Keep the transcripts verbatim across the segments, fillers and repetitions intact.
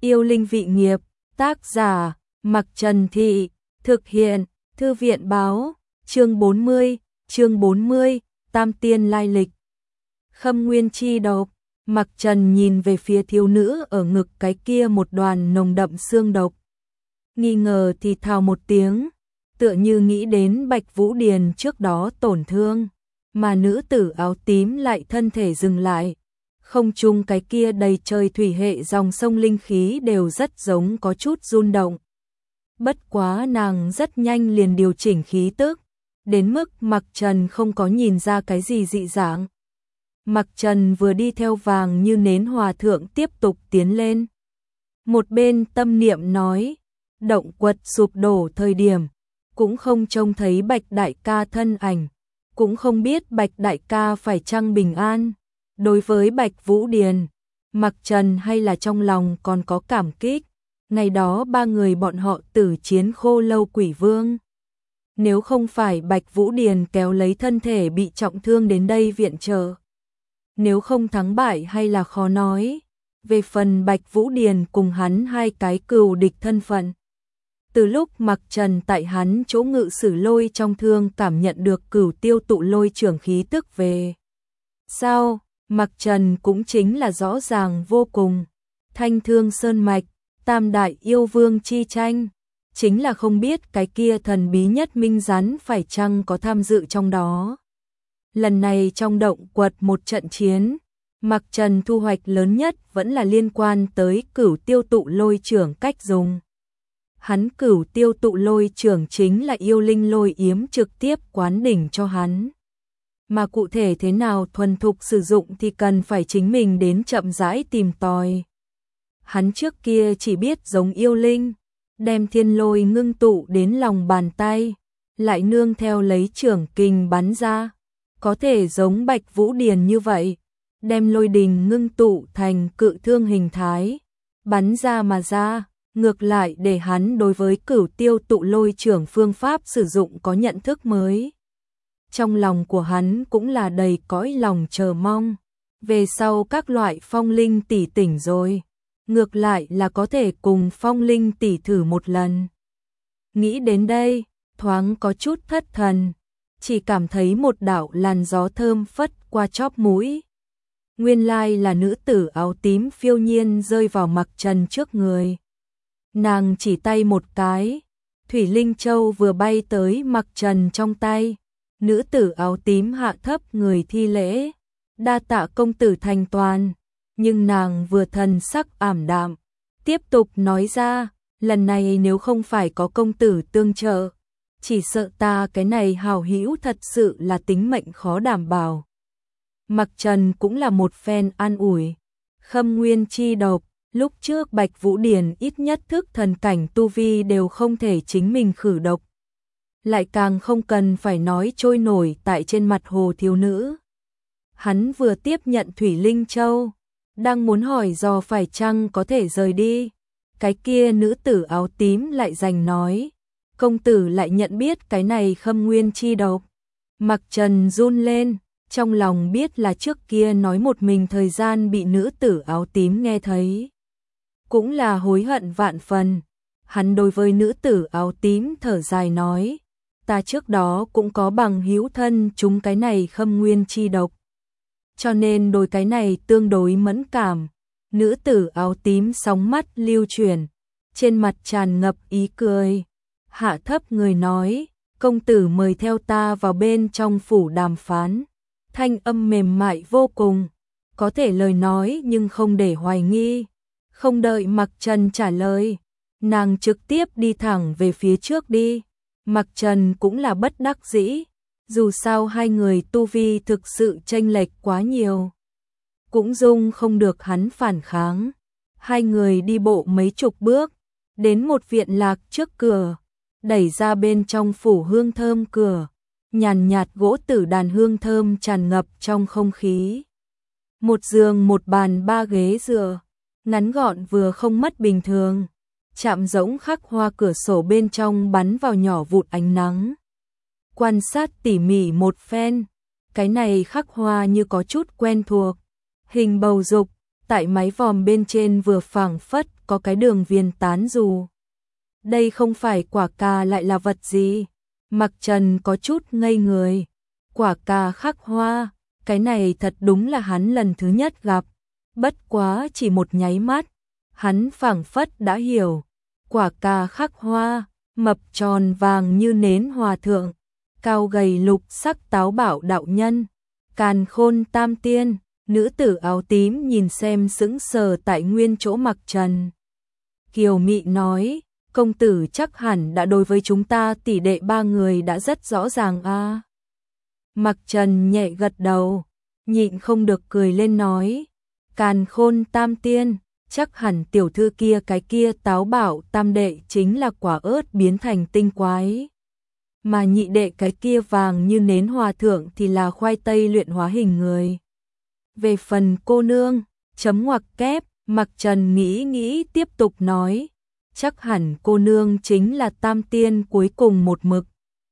Yêu linh vị nghiệp, tác giả, Mặc Trần Thị, thực hiện, Thư viện báo, chương bốn mươi, chương bốn mươi, Tam Tiên lai lịch. Khâm Nguyên chi độc, Mặc Trần nhìn về phía thiếu nữ ở ngực cái kia một đoàn nồng đậm xương độc. Nghi ngờ thì thào một tiếng, tựa như nghĩ đến Bạch Vũ Điền trước đó tổn thương, mà nữ tử áo tím lại thân thể dừng lại. Không chung cái kia đầy trời thủy hệ dòng sông linh khí đều rất giống có chút rung động. Bất quá nàng rất nhanh liền điều chỉnh khí tức, đến mức Mặc Trần không có nhìn ra cái gì dị dạng. Mặc Trần vừa đi theo vàng như nến hòa thượng tiếp tục tiến lên. Một bên tâm niệm nói, động quật sụp đổ thời điểm, cũng không trông thấy Bạch Đại ca thân ảnh, cũng không biết Bạch Đại ca phải chăng bình an. Đối với Bạch Vũ Điền, Mặc Trần hay là trong lòng còn có cảm kích, ngày đó ba người bọn họ tử chiến Khô Lâu Quỷ Vương. Nếu không phải Bạch Vũ Điền kéo lấy thân thể bị trọng thương đến đây viện trợ, nếu không thắng bại hay là khó nói. Về phần Bạch Vũ Điền cùng hắn hai cái cừu địch thân phận, từ lúc Mặc Trần tại hắn chỗ ngự sử lôi trong thương cảm nhận được cửu tiêu tụ lôi trưởng khí tức về sao, Mặc Trần cũng chính là rõ ràng vô cùng. Thanh Thương Sơn Mạch, Tam Đại Yêu Vương chi tranh, chính là không biết cái kia thần bí nhất minh rắn phải chăng có tham dự trong đó. Lần này trong động quật một trận chiến, Mặc Trần thu hoạch lớn nhất vẫn là liên quan tới cửu tiêu tụ lôi trưởng cách dùng. Hắn cửu tiêu tụ lôi trưởng chính là yêu linh lôi yếm trực tiếp quán đỉnh cho hắn. Mà cụ thể thế nào thuần thục sử dụng thì cần phải chính mình đến chậm rãi tìm tòi. Hắn trước kia chỉ biết giống yêu linh, đem thiên lôi ngưng tụ đến lòng bàn tay, lại nương theo lấy trưởng kình bắn ra. Có thể giống Bạch Vũ Điền như vậy, đem lôi đình ngưng tụ thành cự thương hình thái, bắn ra mà ra. Ngược lại để hắn đối với cửu tiêu tụ lôi trưởng phương pháp sử dụng có nhận thức mới. Trong lòng của hắn cũng là đầy cõi lòng chờ mong. Về sau các loại phong linh tỷ tỉnh rồi, ngược lại là có thể cùng phong linh tỷ thử một lần. Nghĩ đến đây, thoáng có chút thất thần, chỉ cảm thấy một đạo làn gió thơm phất qua chóp mũi. Nguyên lai là nữ tử áo tím phiêu nhiên rơi vào Mặc Trần trước người. Nàng chỉ tay một cái, Thủy Linh Châu vừa bay tới Mặc Trần trong tay. Nữ tử áo tím hạ thấp người thi lễ, đa tạ công tử thành toàn. Nhưng nàng vừa thần sắc ảm đạm, tiếp tục nói ra, lần này nếu không phải có công tử tương trợ, chỉ sợ ta cái này hảo hữu thật sự là tính mệnh khó đảm bảo. Mặc Trần cũng là một phen an ủi. Khâm Nguyên chi độc, lúc trước Bạch Vũ Điền ít nhất thức thần cảnh tu vi đều không thể chính mình khử độc. Lại càng không cần phải nói trôi nổi tại trên mặt hồ thiếu nữ. Hắn vừa tiếp nhận Thủy Linh Châu, đang muốn hỏi dò phải chăng có thể rời đi. Cái kia nữ tử áo tím lại giành nói, công tử lại nhận biết cái này Khâm Nguyên chi độc. Mặc Trần run lên, trong lòng biết là trước kia nói một mình thời gian bị nữ tử áo tím nghe thấy. Cũng là hối hận vạn phần. Hắn đối với nữ tử áo tím thở dài nói, ta trước đó cũng có bằng hữu thân chúng cái này Khâm Nguyên chi độc, cho nên đối cái này tương đối mẫn cảm. Nữ tử áo tím sóng mắt lưu chuyển, trên mặt tràn ngập ý cười, hạ thấp người nói, công tử mời theo ta vào bên trong phủ đàm phán. Thanh âm mềm mại vô cùng, có thể lời nói nhưng không để hoài nghi. Không đợi Mặc Trần trả lời, nàng trực tiếp đi thẳng về phía trước đi. Mặc Trần cũng là bất đắc dĩ, dù sao hai người tu vi thực sự chênh lệch quá nhiều, cũng dung không được hắn phản kháng. Hai người đi bộ mấy chục bước, đến một viện lạc trước cửa, đẩy ra bên trong phủ hương thơm cửa, nhàn nhạt gỗ tử đàn hương thơm tràn ngập trong không khí. Một giường một bàn ba ghế dựa, ngắn gọn vừa không mất bình thường. Chạm rỗng khắc hoa cửa sổ bên trong bắn vào nhỏ vụn ánh nắng. Quan sát tỉ mỉ một phen, cái này khắc hoa như có chút quen thuộc. Hình bầu dục, tại mái vòm bên trên vừa phảng phất có cái đường viền tán dù. Đây không phải quả cà lại là vật gì? Mặc Trần có chút ngây người. Quả cà khắc hoa, cái này thật đúng là hắn lần thứ nhất gặp. Bất quá chỉ một nháy mắt, hắn phảng phất đã hiểu. Quả cà khắc hoa, mập tròn vàng như nến hòa thượng, cao gầy lục sắc táo bảo đạo nhân, càn khôn tam tiên. Nữ tử áo tím nhìn xem sững sờ tại nguyên chỗ Mặc Trần. Kiều Mị nói, công tử chắc hẳn đã đối với chúng ta tỷ đệ ba người đã rất rõ ràng a. À. Mặc Trần nhẹ gật đầu, nhịn không được cười lên nói, càn khôn tam tiên, chắc hẳn tiểu thư kia cái kia táo bảo tam đệ chính là quả ớt biến thành tinh quái. Mà nhị đệ cái kia vàng như nến hòa thượng thì là khoai tây luyện hóa hình người. Về phần cô nương, chấm ngoặc kép, Mặc Trần nghĩ nghĩ tiếp tục nói, chắc hẳn cô nương chính là tam tiên cuối cùng một mực.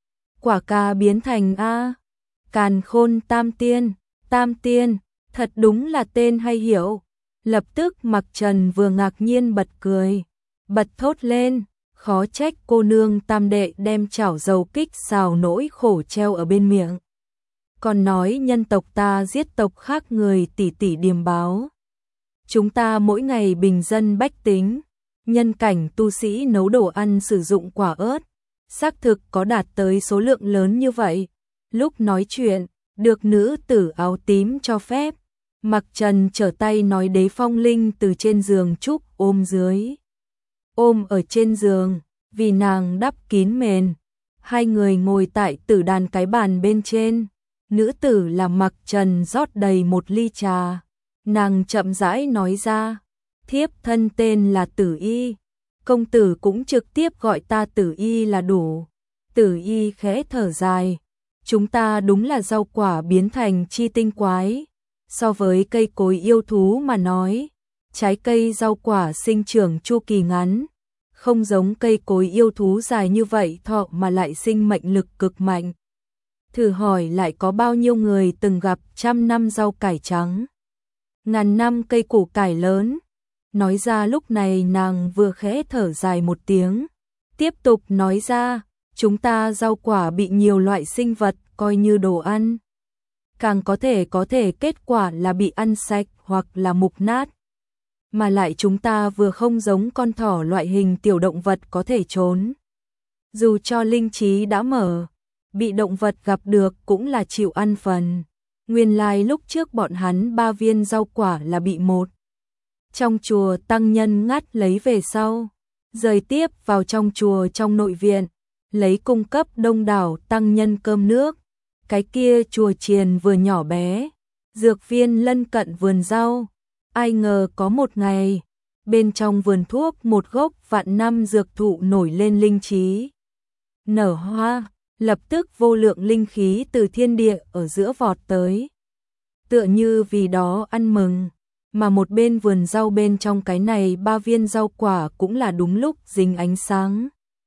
Quả cà biến thành A, càn khôn tam tiên, tam tiên, thật đúng là tên hay hiểu. Lập tức Mặc Trần vừa ngạc nhiên bật cười, bật thốt lên, khó trách cô nương tam đệ đem chảo dầu kích xào nỗi khổ treo ở bên miệng. Còn nói nhân tộc ta giết tộc khác người tỷ tỷ điềm báo. Chúng ta mỗi ngày bình dân bách tính, nhân cảnh tu sĩ nấu đồ ăn sử dụng quả ớt, xác thực có đạt tới số lượng lớn như vậy. Lúc nói chuyện, được nữ tử áo tím cho phép, Mặc Trần trở tay nói Đế Phong Linh từ trên giường trúc ôm dưới. Ôm ở trên giường, vì nàng đắp kín mền. Hai người ngồi tại tử đàn cái bàn bên trên. Nữ tử là Mặc Trần rót đầy một ly trà. Nàng chậm rãi nói ra, thiếp thân tên là Tử Y. Công tử cũng trực tiếp gọi ta Tử Y là đủ. Tử Y khẽ thở dài. Chúng ta đúng là rau quả biến thành chi tinh quái. So với cây cối yêu thú mà nói, trái cây rau quả sinh trưởng chu kỳ ngắn, không giống cây cối yêu thú dài như vậy thọ mà lại sinh mệnh lực cực mạnh. Thử hỏi lại có bao nhiêu người từng gặp trăm năm rau cải trắng, ngàn năm cây củ cải lớn. Nói ra lúc này nàng vừa khẽ thở dài một tiếng, tiếp tục nói ra, chúng ta rau quả bị nhiều loại sinh vật coi như đồ ăn. Càng có thể có thể kết quả là bị ăn sạch hoặc là mục nát. Mà lại chúng ta vừa không giống con thỏ loại hình tiểu động vật có thể trốn. Dù cho linh trí đã mở, bị động vật gặp được cũng là chịu ăn phần. Nguyên lai lúc trước bọn hắn ba viên rau quả là bị một trong chùa tăng nhân ngắt lấy về sau, rời tiếp vào trong chùa trong nội viện, lấy cung cấp đông đảo tăng nhân cơm nước. Cái kia chùa chiền vừa nhỏ bé, dược viên lân cận vườn rau. Ai ngờ có một ngày, bên trong vườn thuốc một gốc vạn năm dược thụ nổi lên linh trí. Nở hoa, lập tức vô lượng linh khí từ thiên địa ở giữa vọt tới. Tựa như vì đó ăn mừng, mà một bên vườn rau bên trong cái này ba viên rau quả cũng là đúng lúc dính ánh sáng.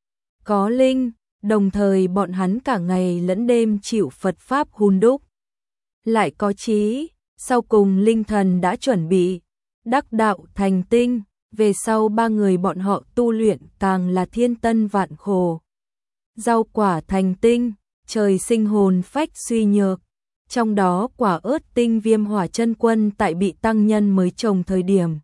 Có linh, đồng thời bọn hắn cả ngày lẫn đêm chịu Phật Pháp hun đúc. Lại có trí, sau cùng linh thần đã chuẩn bị, đắc đạo thành tinh, về sau ba người bọn họ tu luyện càng là thiên tân vạn khổ. Rau quả thành tinh, trời sinh hồn phách suy nhược, trong đó quả ớt tinh Viêm Hỏa Chân Quân tại bị tăng nhân mới trồng thời điểm.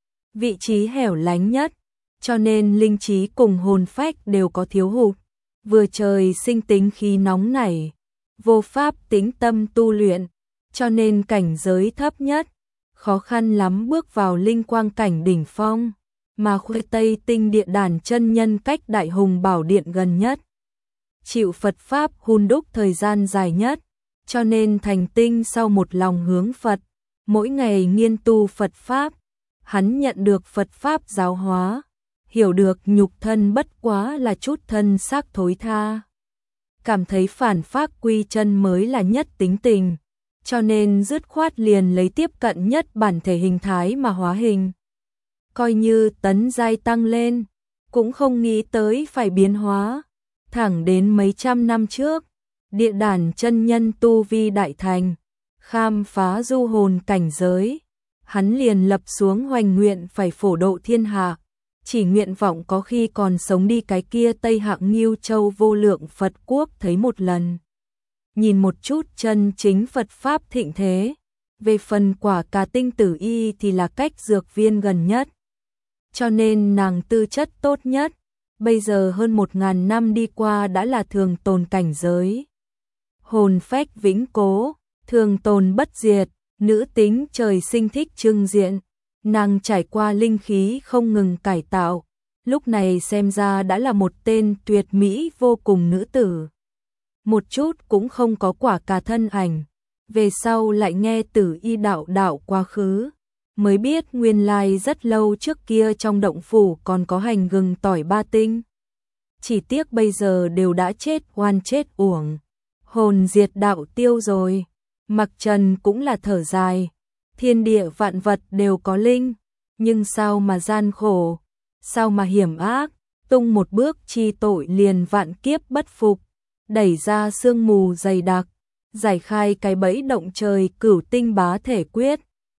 Vị trí hẻo lánh nhất, cho nên linh trí cùng hồn phách đều có thiếu hụt. Vừa trời sinh tính khí nóng nảy, vô pháp tĩnh tâm tu luyện, cho nên cảnh giới thấp nhất, khó khăn lắm bước vào linh quang cảnh đỉnh phong, mà Khuê Tây Tinh Địa Đàn chân nhân cách Đại Hùng Bảo Điện gần nhất. Chịu Phật Pháp hun đúc thời gian dài nhất, cho nên thành tinh sau một lòng hướng Phật, mỗi ngày nghiên tu Phật Pháp, hắn nhận được Phật Pháp giáo hóa. Hiểu được nhục thân bất quá là chút thân xác thối tha. Cảm thấy phản phác quy chân mới là nhất tính tình, cho nên dứt khoát liền lấy tiếp cận nhất bản thể hình thái mà hóa hình. Coi như tấn giai tăng lên, cũng không nghĩ tới phải biến hóa. Thẳng đến mấy trăm năm trước, Địa Đàn chân nhân tu vi đại thành, khám phá du hồn cảnh giới. hắn liền lập xuống hoành nguyện phải phổ độ thiên hạ, chỉ nguyện vọng có khi còn sống đi cái kia Tây Hạng Ngưu Châu vô lượng Phật quốc thấy một lần. Nhìn một chút chân chính Phật Pháp thịnh thế, về phần quả cà tinh tử y thì là cách dược viên gần nhất. Cho nên nàng tư chất tốt nhất, bây giờ hơn một ngàn năm đi qua đã là thường tồn cảnh giới. Hồn phách vĩnh cố, thường tồn bất diệt, nữ tính trời sinh thích trưng diện, nàng trải qua linh khí không ngừng cải tạo, lúc này xem ra đã là một tên tuyệt mỹ vô cùng nữ tử. Một chút cũng không có quả cà thân ảnh, về sau lại nghe Tử Y đạo đạo quá khứ, mới biết nguyên lai rất lâu trước kia trong động phủ còn có hành gừng tỏi ba tinh. Chỉ tiếc bây giờ đều đã chết oan chết uổng, hồn diệt đạo tiêu rồi. Mặc Trần cũng là thở dài, thiên địa vạn vật đều có linh, nhưng sao mà gian khổ, sao mà hiểm ác, tung một bước chi tội liền vạn kiếp bất phục, đẩy ra sương mù dày đặc, giải khai cái bẫy động trời cửu tinh bá thể quyết,